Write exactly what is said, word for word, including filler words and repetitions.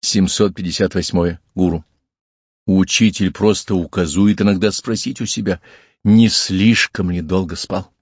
семьсот пятьдесят восьмое. Гуру. Учитель просто указует иногда спросить у себя, не слишком ли долго спал.